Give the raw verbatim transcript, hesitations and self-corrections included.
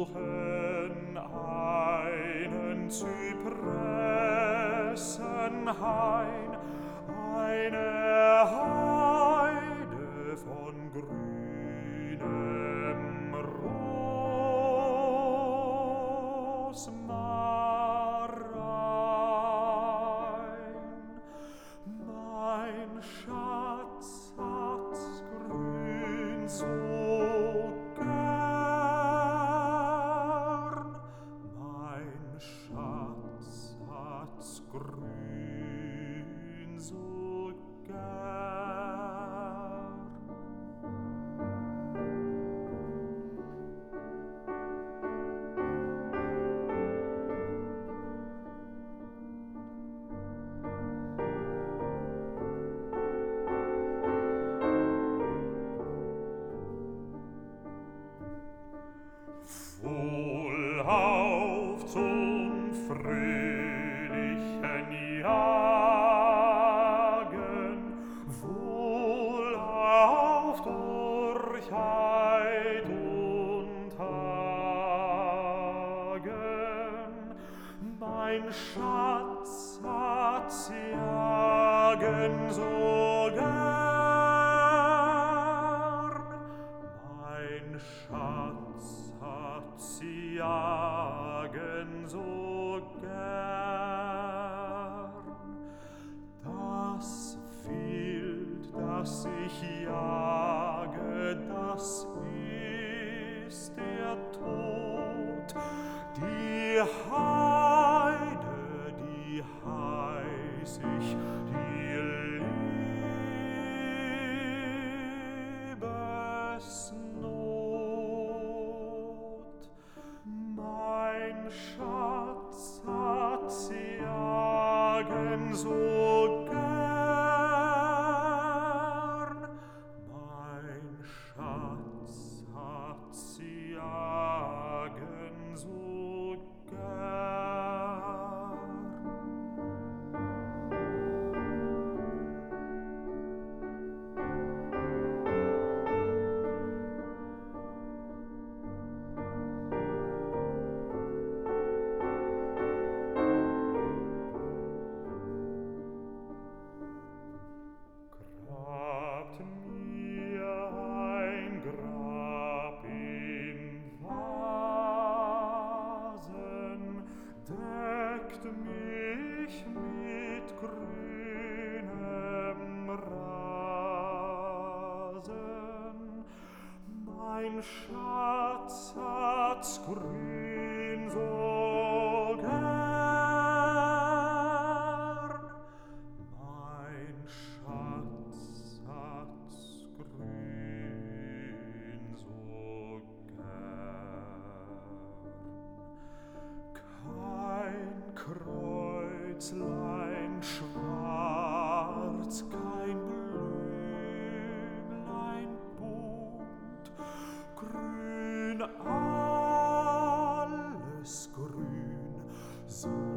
suchen einen Zypressenhain, eine Heide von grünem Rosmarin. Mein Schatz hat's grün so gern, mein Schatz hat's grün so gern. Wohlauf zum fröhlichen Jagen, wohlauf durch Heid und Hagen. Mein Schatz hat's jagen so gern, mein Schatz hat's jagen so gern. Das Wild, das ich jage, das ist der Tod. Die Heide, die heiß ich, die Liebesnot. Mein Schatz hat's jagen so gern, mein Schatz hat's jagen so gern. Grabt mir ein Grab in Vasen, deckt mich mit grünem Rasen. Mein Schatz hat's grün so gern, mein Schatz hat's grün so gern. Kein Kreuzlein schwarz, kein Blümlein bunt, grün, alles grün, so